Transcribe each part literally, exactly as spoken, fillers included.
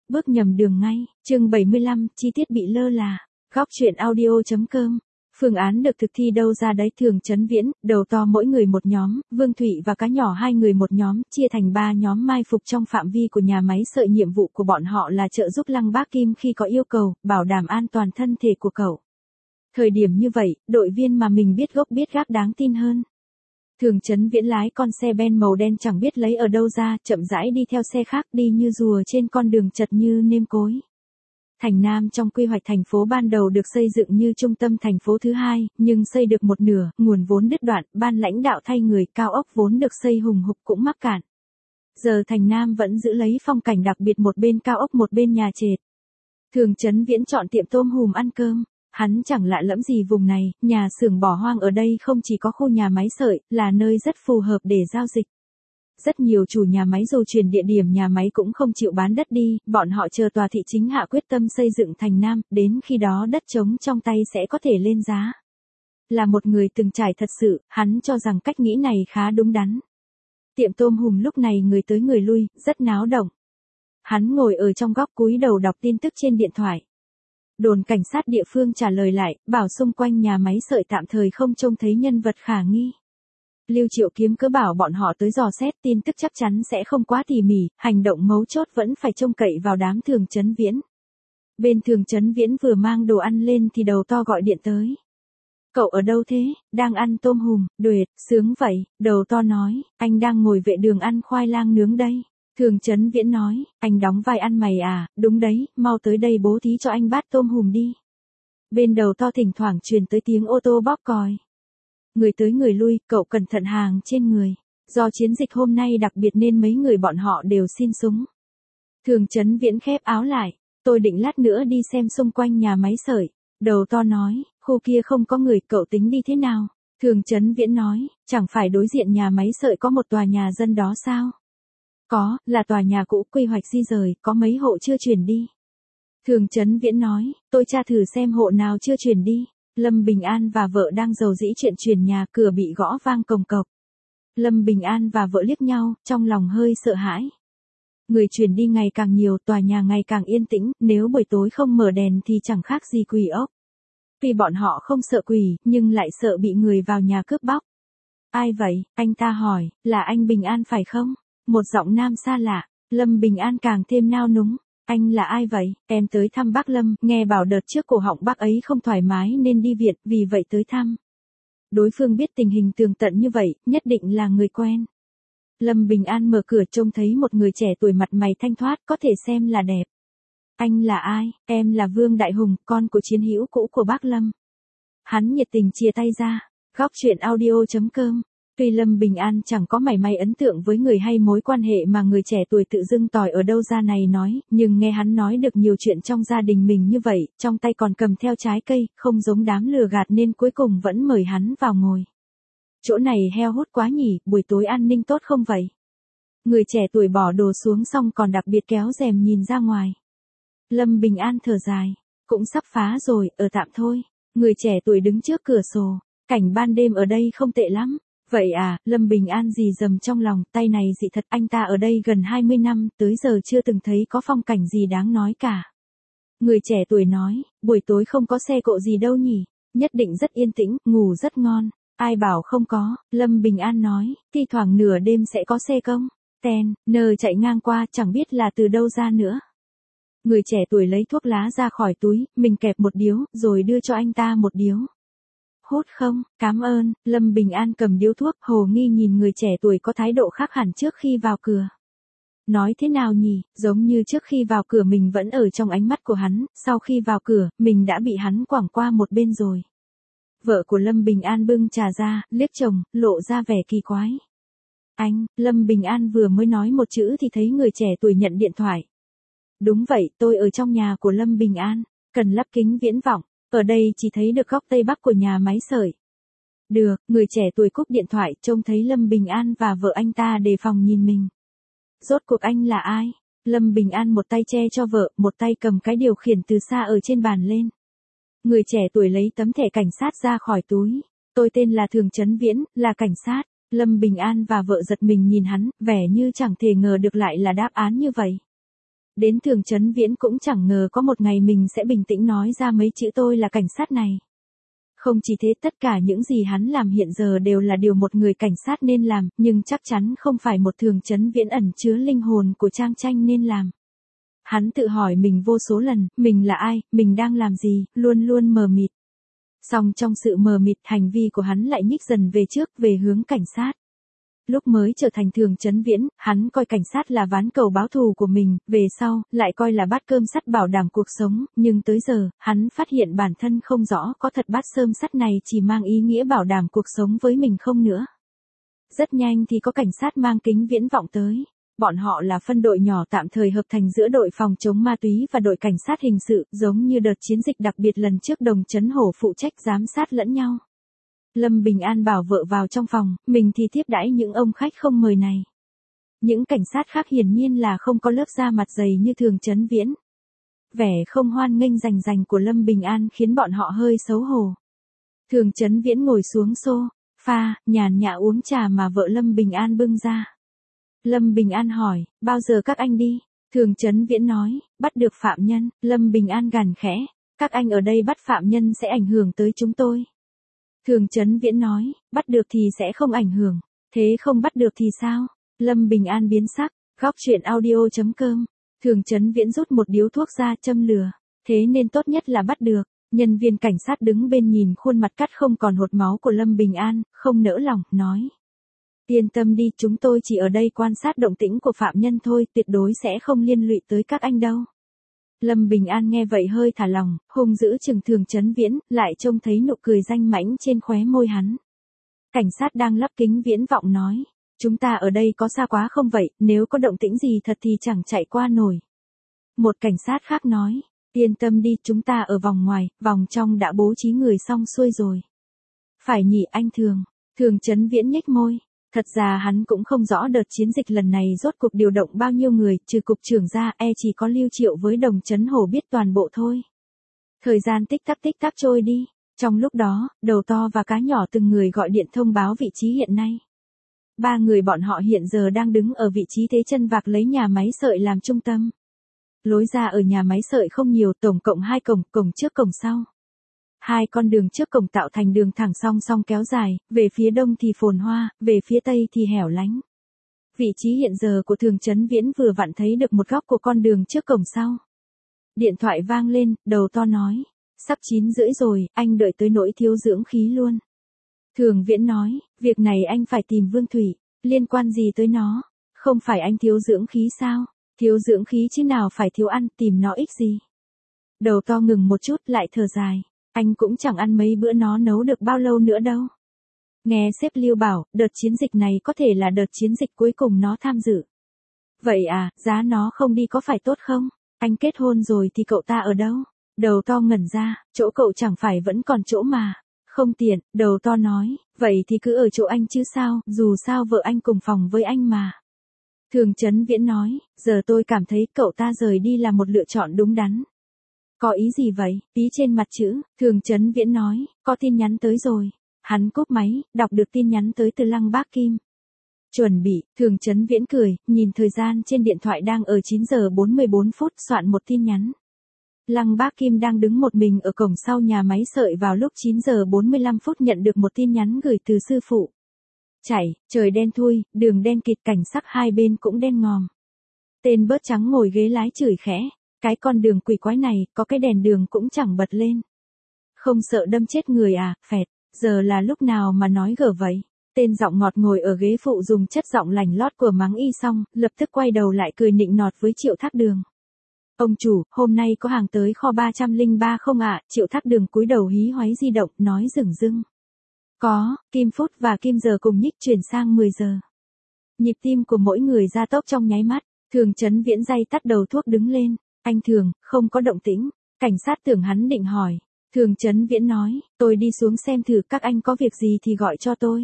bước nhầm đường ngay. Chương bảy mươi lăm, chi tiết bị lơ là. Góc truyện audio chấm com. Phương án được thực thi đâu ra đấy. Thường Chấn Viễn, đầu to mỗi người một nhóm, Vương Thụy và cá nhỏ hai người một nhóm, chia thành ba nhóm mai phục trong phạm vi của nhà máy sợi. Nhiệm vụ của bọn họ là trợ giúp Lăng Bác Kim khi có yêu cầu, bảo đảm an toàn thân thể của cậu. Thời điểm như vậy, đội viên mà mình biết gốc biết gác đáng tin hơn. Thường Chấn Viễn lái con xe Ben màu đen chẳng biết lấy ở đâu ra, chậm rãi đi theo xe khác đi như rùa trên con đường chật như nêm cối. Thành Nam trong quy hoạch thành phố ban đầu được xây dựng như trung tâm thành phố thứ hai, nhưng xây được một nửa, nguồn vốn đứt đoạn, ban lãnh đạo thay người, cao ốc vốn được xây hùng hục cũng mắc cạn. Giờ Thành Nam vẫn giữ lấy phong cảnh đặc biệt, một bên cao ốc một bên nhà trệt. Thường Chấn Viễn chọn tiệm tôm hùm ăn cơm. Hắn chẳng lạ lẫm gì vùng này, nhà xưởng bỏ hoang ở đây không chỉ có khu nhà máy sợi, là nơi rất phù hợp để giao dịch. Rất nhiều chủ nhà máy dù chuyển địa điểm nhà máy cũng không chịu bán đất đi, bọn họ chờ tòa thị chính hạ quyết tâm xây dựng Thành Nam, đến khi đó đất trống trong tay sẽ có thể lên giá. Là một người từng trải thật sự, hắn cho rằng cách nghĩ này khá đúng đắn. Tiệm tôm hùm lúc này người tới người lui, rất náo động. Hắn ngồi ở trong góc cúi đầu đọc tin tức trên điện thoại. Đồn cảnh sát địa phương trả lời lại, bảo xung quanh nhà máy sợi tạm thời không trông thấy nhân vật khả nghi. Lưu Triệu Kiếm cứ bảo bọn họ tới dò xét, tin tức chắc chắn sẽ không quá tỉ mỉ, hành động mấu chốt vẫn phải trông cậy vào đám Thường Chấn Viễn. Bên Thường Chấn Viễn vừa mang đồ ăn lên thì đầu to gọi điện tới. Cậu ở đâu thế? Đang ăn tôm hùm. Đuệt, sướng vậy. Đầu to nói, anh đang ngồi vệ đường ăn khoai lang nướng đây. Thường Chấn Viễn nói, anh đóng vai ăn mày à? Đúng đấy, mau tới đây bố thí cho anh bát tôm hùm đi. Bên đầu to thỉnh thoảng truyền tới tiếng ô tô bóp còi. Người tới người lui, cậu cẩn thận hàng trên người. Do chiến dịch hôm nay đặc biệt nên mấy người bọn họ đều xin súng. Thường Chấn Viễn khép áo lại, tôi định lát nữa đi xem xung quanh nhà máy sợi. Đầu to nói, khu kia không có người, cậu tính đi thế nào? Thường Chấn Viễn nói, chẳng phải đối diện nhà máy sợi có một tòa nhà dân đó sao? Có, là tòa nhà cũ quy hoạch di rời, có mấy hộ chưa chuyển đi. Thường Chấn Viễn nói, tôi tra thử xem hộ nào chưa chuyển đi. Lâm Bình An và vợ đang rầu rĩ chuyện chuyển nhà, cửa bị gõ vang cồng cộc. Lâm Bình An và vợ liếc nhau, trong lòng hơi sợ hãi. Người chuyển đi ngày càng nhiều, tòa nhà ngày càng yên tĩnh, nếu buổi tối không mở đèn thì chẳng khác gì quỷ ốc. Tuy bọn họ không sợ quỷ, nhưng lại sợ bị người vào nhà cướp bóc. Ai vậy? Anh ta hỏi, là anh Bình An phải không? Một giọng nam xa lạ, Lâm Bình An càng thêm nao núng. Anh là ai vậy? Em tới thăm bác Lâm, nghe bảo đợt trước cổ họng bác ấy không thoải mái nên đi viện, vì vậy tới thăm. Đối phương biết tình hình tường tận như vậy, nhất định là người quen. Lâm Bình An mở cửa trông thấy một người trẻ tuổi mặt mày thanh thoát, có thể xem là đẹp. Anh là ai? Em là Vương Đại Hùng, con của chiến hữu cũ của bác Lâm. Hắn nhiệt tình chia tay ra. Góc truyện audio chấm com. Tuy Lâm Bình An chẳng có mảy may ấn tượng với người hay mối quan hệ mà người trẻ tuổi tự dưng tỏi ở đâu ra này nói, nhưng nghe hắn nói được nhiều chuyện trong gia đình mình như vậy, trong tay còn cầm theo trái cây, không giống đám lừa gạt nên cuối cùng vẫn mời hắn vào ngồi. Chỗ này heo hút quá nhỉ, buổi tối an ninh tốt không vậy? Người trẻ tuổi bỏ đồ xuống xong còn đặc biệt kéo rèm nhìn ra ngoài. Lâm Bình An thở dài, cũng sắp phá rồi, ở tạm thôi. Người trẻ tuổi đứng trước cửa sổ, cảnh ban đêm ở đây không tệ lắm. Vậy à, Lâm Bình An rì rầm trong lòng, tay này dị thật, anh ta ở đây gần hai mươi năm, tới giờ chưa từng thấy có phong cảnh gì đáng nói cả. Người trẻ tuổi nói, buổi tối không có xe cộ gì đâu nhỉ, nhất định rất yên tĩnh, ngủ rất ngon. Ai bảo không có, Lâm Bình An nói, thi thoảng nửa đêm sẽ có xe công, ten, nờ chạy ngang qua, chẳng biết là từ đâu ra nữa. Người trẻ tuổi lấy thuốc lá ra khỏi túi, mình kẹp một điếu, rồi đưa cho anh ta một điếu. Hút không? Cảm ơn. Lâm Bình An cầm điếu thuốc, hồ nghi nhìn người trẻ tuổi có thái độ khác hẳn trước khi vào cửa. Nói thế nào nhỉ, giống như trước khi vào cửa mình vẫn ở trong ánh mắt của hắn, sau khi vào cửa, mình đã bị hắn quẳng qua một bên rồi. Vợ của Lâm Bình An bưng trà ra, liếc chồng, lộ ra vẻ kỳ quái. Anh, Lâm Bình An vừa mới nói một chữ thì thấy người trẻ tuổi nhận điện thoại. Đúng vậy, tôi ở trong nhà của Lâm Bình An, cần lắp kính viễn vọng. Ở đây chỉ thấy được góc tây bắc của nhà máy sợi. Được, người trẻ tuổi cúp điện thoại, trông thấy Lâm Bình An và vợ anh ta đề phòng nhìn mình. Rốt cuộc anh là ai? Lâm Bình An một tay che cho vợ, một tay cầm cái điều khiển từ xa ở trên bàn lên. Người trẻ tuổi lấy tấm thẻ cảnh sát ra khỏi túi. Tôi tên là Thường Chấn Viễn, là cảnh sát. Lâm Bình An và vợ giật mình nhìn hắn, vẻ như chẳng thể ngờ được lại là đáp án như vậy. Đến Thường Chấn Viễn cũng chẳng ngờ có một ngày mình sẽ bình tĩnh nói ra mấy chữ tôi là cảnh sát này. Không chỉ thế, tất cả những gì hắn làm hiện giờ đều là điều một người cảnh sát nên làm, nhưng chắc chắn không phải một Thường Chấn Viễn ẩn chứa linh hồn của Trang Tranh nên làm. Hắn tự hỏi mình vô số lần, mình là ai, mình đang làm gì, luôn luôn mờ mịt. Song trong sự mờ mịt, hành vi của hắn lại nhích dần về trước, về hướng cảnh sát. Lúc mới trở thành Thường Chấn Viễn, hắn coi cảnh sát là ván cầu báo thù của mình, về sau, lại coi là bát cơm sắt bảo đảm cuộc sống, nhưng tới giờ, hắn phát hiện bản thân không rõ có thật bát cơm sắt này chỉ mang ý nghĩa bảo đảm cuộc sống với mình không nữa. Rất nhanh thì có cảnh sát mang kính viễn vọng tới. Bọn họ là phân đội nhỏ tạm thời hợp thành giữa đội phòng chống ma túy và đội cảnh sát hình sự, giống như đợt chiến dịch đặc biệt lần trước Đồng Chấn Hổ phụ trách giám sát lẫn nhau. Lâm Bình An bảo vợ vào trong phòng, mình thì tiếp đãi những ông khách không mời này. Những cảnh sát khác hiển nhiên là không có lớp da mặt dày như Thường Chấn Viễn. Vẻ không hoan nghênh rành rành của Lâm Bình An khiến bọn họ hơi xấu hổ. Thường Chấn Viễn ngồi xuống sofa, nhàn nhã uống trà mà vợ Lâm Bình An bưng ra. Lâm Bình An hỏi, bao giờ các anh đi? Thường Chấn Viễn nói, bắt được phạm nhân. Lâm Bình An gằn khẽ, các anh ở đây bắt phạm nhân sẽ ảnh hưởng tới chúng tôi. Thường Chấn Viễn nói, bắt được thì sẽ không ảnh hưởng, thế không bắt được thì sao? Lâm Bình An biến sắc, góc truyện audio chấm com. Thường Chấn Viễn rút một điếu thuốc ra châm lửa, thế nên tốt nhất là bắt được. Nhân viên cảnh sát đứng bên nhìn khuôn mặt cắt không còn hột máu của Lâm Bình An, không nỡ lòng, nói. Yên tâm đi, chúng tôi chỉ ở đây quan sát động tĩnh của phạm nhân thôi, tuyệt đối sẽ không liên lụy tới các anh đâu. Lâm Bình An nghe vậy hơi thả lòng, hung dữ chừng Thường Chấn Viễn, lại trông thấy nụ cười danh mãnh trên khóe môi hắn. Cảnh sát đang lắp kính viễn vọng nói, chúng ta ở đây có xa quá không vậy, nếu có động tĩnh gì thật thì chẳng chạy qua nổi. Một cảnh sát khác nói, yên tâm đi, chúng ta ở vòng ngoài, vòng trong đã bố trí người xong xuôi rồi. Phải nhỉ anh Thường? Thường Chấn Viễn nhếch môi. Thật ra hắn cũng không rõ đợt chiến dịch lần này rốt cuộc điều động bao nhiêu người, trừ cục trưởng ra, e chỉ có Lưu Triệu với Đồng Chấn Hổ biết toàn bộ thôi. Thời gian tích tắc tích tắc trôi đi, trong lúc đó, Đầu To và Cá Nhỏ từng người gọi điện thông báo vị trí hiện nay. Ba người bọn họ hiện giờ đang đứng ở vị trí thế chân vạc lấy nhà máy sợi làm trung tâm. Lối ra ở nhà máy sợi không nhiều, tổng cộng hai cổng, cổng trước cổng sau. Hai con đường trước cổng tạo thành đường thẳng song song kéo dài, về phía đông thì phồn hoa, về phía tây thì hẻo lánh. Vị trí hiện giờ của Thường Chấn Viễn vừa vặn thấy được một góc của con đường trước cổng sau. Điện thoại vang lên, Đầu To nói, sắp chín rưỡi rồi, anh đợi tới nỗi thiếu dưỡng khí luôn. Thường Viễn nói, việc này anh phải tìm Vương Thủy, liên quan gì tới nó, không phải anh thiếu dưỡng khí sao, thiếu dưỡng khí chứ nào phải thiếu ăn, tìm nó ích gì. Đầu To ngừng một chút lại thở dài. Anh cũng chẳng ăn mấy bữa nó nấu được bao lâu nữa đâu. Nghe sếp Lưu bảo, đợt chiến dịch này có thể là đợt chiến dịch cuối cùng nó tham dự. Vậy à, giá nó không đi có phải tốt không? Anh kết hôn rồi thì cậu ta ở đâu? Đầu To ngẩn ra, chỗ cậu chẳng phải vẫn còn chỗ mà. Không tiện, Đầu To nói, vậy thì cứ ở chỗ anh chứ sao, dù sao vợ anh cùng phòng với anh mà. Thường Chấn Viễn nói, giờ tôi cảm thấy cậu ta rời đi là một lựa chọn đúng đắn. Có ý gì vậy? Ý trên mặt chữ, Thường Chấn Viễn nói, có tin nhắn tới rồi. Hắn cúp máy, đọc được tin nhắn tới từ Lăng Bác Kim. Chuẩn bị, Thường Chấn Viễn cười, nhìn thời gian trên điện thoại đang ở chín giờ bốn mươi bốn phút, soạn một tin nhắn. Lăng Bác Kim đang đứng một mình ở cổng sau nhà máy sợi vào lúc chín giờ bốn mươi lăm phút nhận được một tin nhắn gửi từ sư phụ. Chạy, trời đen thui, đường đen kịt, cảnh sắc hai bên cũng đen ngòm. Tên bớt trắng ngồi ghế lái chửi khẽ. Cái con đường quỷ quái này, có cái đèn đường cũng chẳng bật lên. Không sợ đâm chết người à, phẹt, giờ là lúc nào mà nói gở vậy. Tên giọng ngọt ngồi ở ghế phụ dùng chất giọng lành lót của mắng y xong, lập tức quay đầu lại cười nịnh nọt với Triệu Thác Đường. Ông chủ, hôm nay có hàng tới kho ba không ba không ạ? Triệu Thác Đường cúi đầu hí hoáy di động, nói rừng rưng. Có, Kim Phút và Kim Giờ cùng nhích chuyển sang mười giờ. Nhịp tim của mỗi người gia tốc trong nháy mắt, Thường Chấn Viễn day tắt đầu thuốc đứng lên. Anh Thường, không có động tĩnh. Cảnh sát tưởng hắn định hỏi. Thường Chấn Viễn nói, tôi đi xuống xem thử, các anh có việc gì thì gọi cho tôi.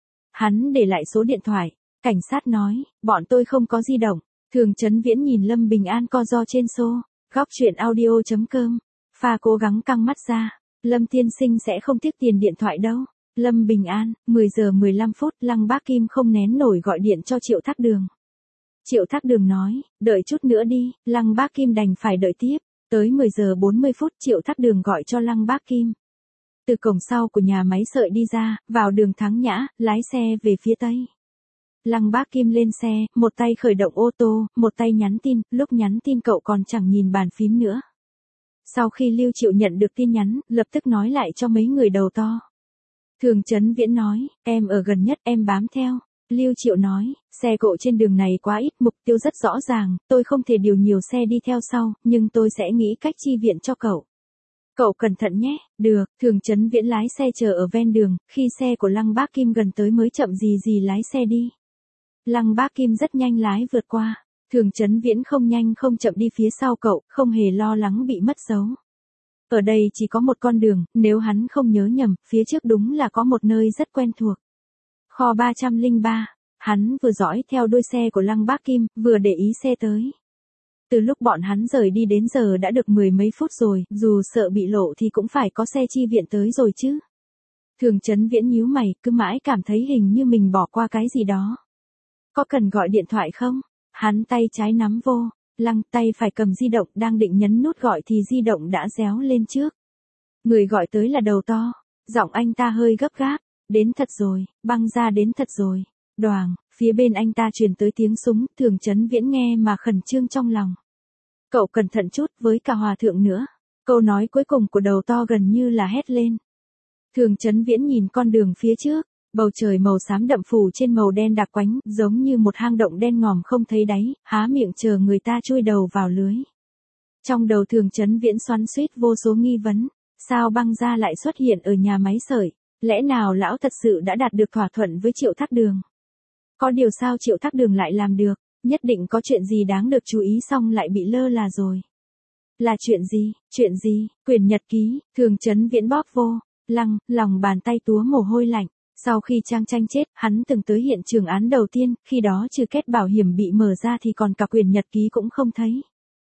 Hắn để lại số điện thoại. Cảnh sát nói, bọn tôi không có di động. Thường Chấn Viễn nhìn Lâm Bình An co ro trên xô. Góc truyện audio chấm com. Pha cố gắng căng mắt ra. Lâm tiên sinh sẽ không tiếc tiền điện thoại đâu. Lâm Bình An, mười giờ mười lăm phút, Lăng Bác Kim không nén nổi gọi điện cho Triệu Thác Đường. Triệu Thác Đường nói, đợi chút nữa đi, Lăng Bác Kim đành phải đợi tiếp. Tới mười giờ bốn mươi phút Triệu Thác Đường gọi cho Lăng Bác Kim. Từ cổng sau của nhà máy sợi đi ra, vào đường Thắng Nhã, lái xe về phía tây. Lăng Bác Kim lên xe, một tay khởi động ô tô, một tay nhắn tin, lúc nhắn tin cậu còn chẳng nhìn bàn phím nữa. Sau khi Lưu Triệu nhận được tin nhắn, lập tức nói lại cho mấy người đầu to. Thường Chấn Viễn nói, em ở gần nhất em bám theo. Lưu Triệu nói, xe cộ trên đường này quá ít, mục tiêu rất rõ ràng, tôi không thể điều nhiều xe đi theo sau, nhưng tôi sẽ nghĩ cách chi viện cho cậu. Cậu cẩn thận nhé, được, Thường Chấn Viễn lái xe chờ ở ven đường, khi xe của Lăng Bác Kim gần tới mới chậm gì gì lái xe đi. Lăng Bác Kim rất nhanh lái vượt qua, Thường Chấn Viễn không nhanh không chậm đi phía sau cậu, không hề lo lắng bị mất dấu. Ở đây chỉ có một con đường, nếu hắn không nhớ nhầm, phía trước đúng là có một nơi rất quen thuộc. Kho ba trăm lẻ ba, hắn vừa dõi theo đuôi xe của Lăng Bác Kim, vừa để ý xe tới. Từ lúc bọn hắn rời đi đến giờ đã được mười mấy phút rồi, dù sợ bị lộ thì cũng phải có xe chi viện tới rồi chứ. Thường Chấn Viễn nhíu mày, cứ mãi cảm thấy hình như mình bỏ qua cái gì đó. Có cần gọi điện thoại không? Hắn tay trái nắm vô, Lăng tay phải cầm di động, đang định nhấn nút gọi thì di động đã réo lên trước. Người gọi tới là Đầu To, giọng anh ta hơi gấp gáp, đến thật rồi, Băng Gia đến thật rồi. Đoàng, phía bên anh ta truyền tới tiếng súng, Thường Chấn Viễn nghe mà khẩn trương trong lòng. Cậu cẩn thận chút với cả hòa thượng nữa. Câu nói cuối cùng của Đầu To gần như là hét lên. Thường Chấn Viễn nhìn con đường phía trước, bầu trời màu xám đậm phủ trên màu đen đặc quánh, giống như một hang động đen ngòm không thấy đáy, há miệng chờ người ta chui đầu vào lưới. Trong đầu Thường Chấn Viễn xoắn xuýt vô số nghi vấn, sao Băng Gia lại xuất hiện ở nhà máy sợi, lẽ nào lão thật sự đã đạt được thỏa thuận với Triệu Thác Đường? Có điều sao Triệu Thác Đường lại làm được, nhất định có chuyện gì đáng được chú ý xong lại bị lơ là rồi. Là chuyện gì, chuyện gì, quyển nhật ký, Thường Chấn Viễn bóp vô, Lăng, lòng bàn tay túa mồ hôi lạnh. Sau khi Trang Tranh chết, hắn từng tới hiện trường án đầu tiên, khi đó trừ kết bảo hiểm bị mở ra thì còn cả quyển nhật ký cũng không thấy.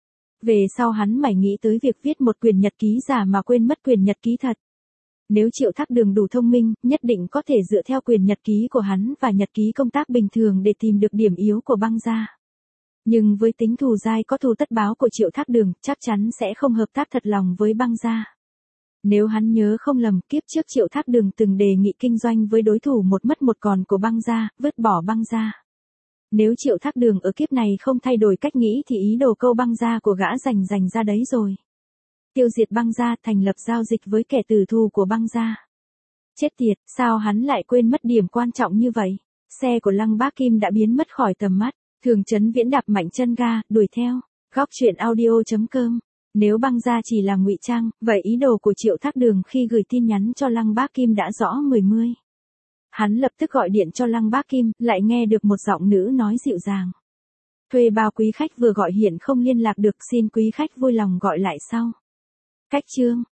Về sau hắn mải nghĩ tới việc viết một quyển nhật ký giả mà quên mất quyển nhật ký thật. Nếu Triệu Thác Đường đủ thông minh, nhất định có thể dựa theo quyển nhật ký của hắn và nhật ký công tác bình thường để tìm được điểm yếu của Băng Gia. Nhưng với tính thù dai có thù tất báo của Triệu Thác Đường, chắc chắn sẽ không hợp tác thật lòng với Băng Gia. Nếu hắn nhớ không lầm, kiếp trước Triệu Thác Đường từng đề nghị kinh doanh với đối thủ một mất một còn của Băng Gia, vứt bỏ Băng Gia. Nếu Triệu Thác Đường ở kiếp này không thay đổi cách nghĩ thì ý đồ câu Băng Gia của gã rành rành ra đấy rồi. Tiêu diệt Băng Gia, thành lập giao dịch với kẻ tử thù của Băng Gia. Chết tiệt, sao hắn lại quên mất điểm quan trọng như vậy? Xe của Lăng Bác Kim đã biến mất khỏi tầm mắt, Thường Chấn Viễn đạp mạnh chân ga, đuổi theo. Góc truyện audio chấm com. Nếu Băng Gia chỉ là ngụy trang, vậy ý đồ của Triệu Thác Đường khi gửi tin nhắn cho Lăng Bác Kim đã rõ mười mươi. Hắn lập tức gọi điện cho Lăng Bác Kim, lại nghe được một giọng nữ nói dịu dàng. Thuê bao quý khách vừa gọi hiện không liên lạc được, xin quý khách vui lòng gọi lại sau. Cách chương